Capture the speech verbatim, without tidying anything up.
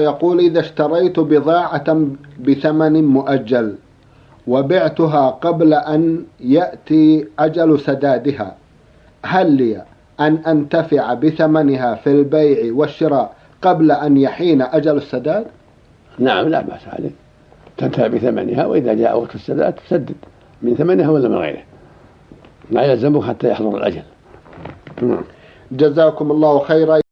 يقول: إذا اشتريت بضاعة بثمن مؤجل وبعتها قبل أن يأتي أجل سدادها، هل لي أن أنتفع بثمنها في البيع والشراء قبل أن يحين أجل السداد؟ نعم، لا بأس عليك، تنتفع بثمنها، وإذا جاء وقت السداد تسدد من ثمنها ولا من غيره، لا يلزمك حتى يحضر الأجل. جزاكم الله خيرا.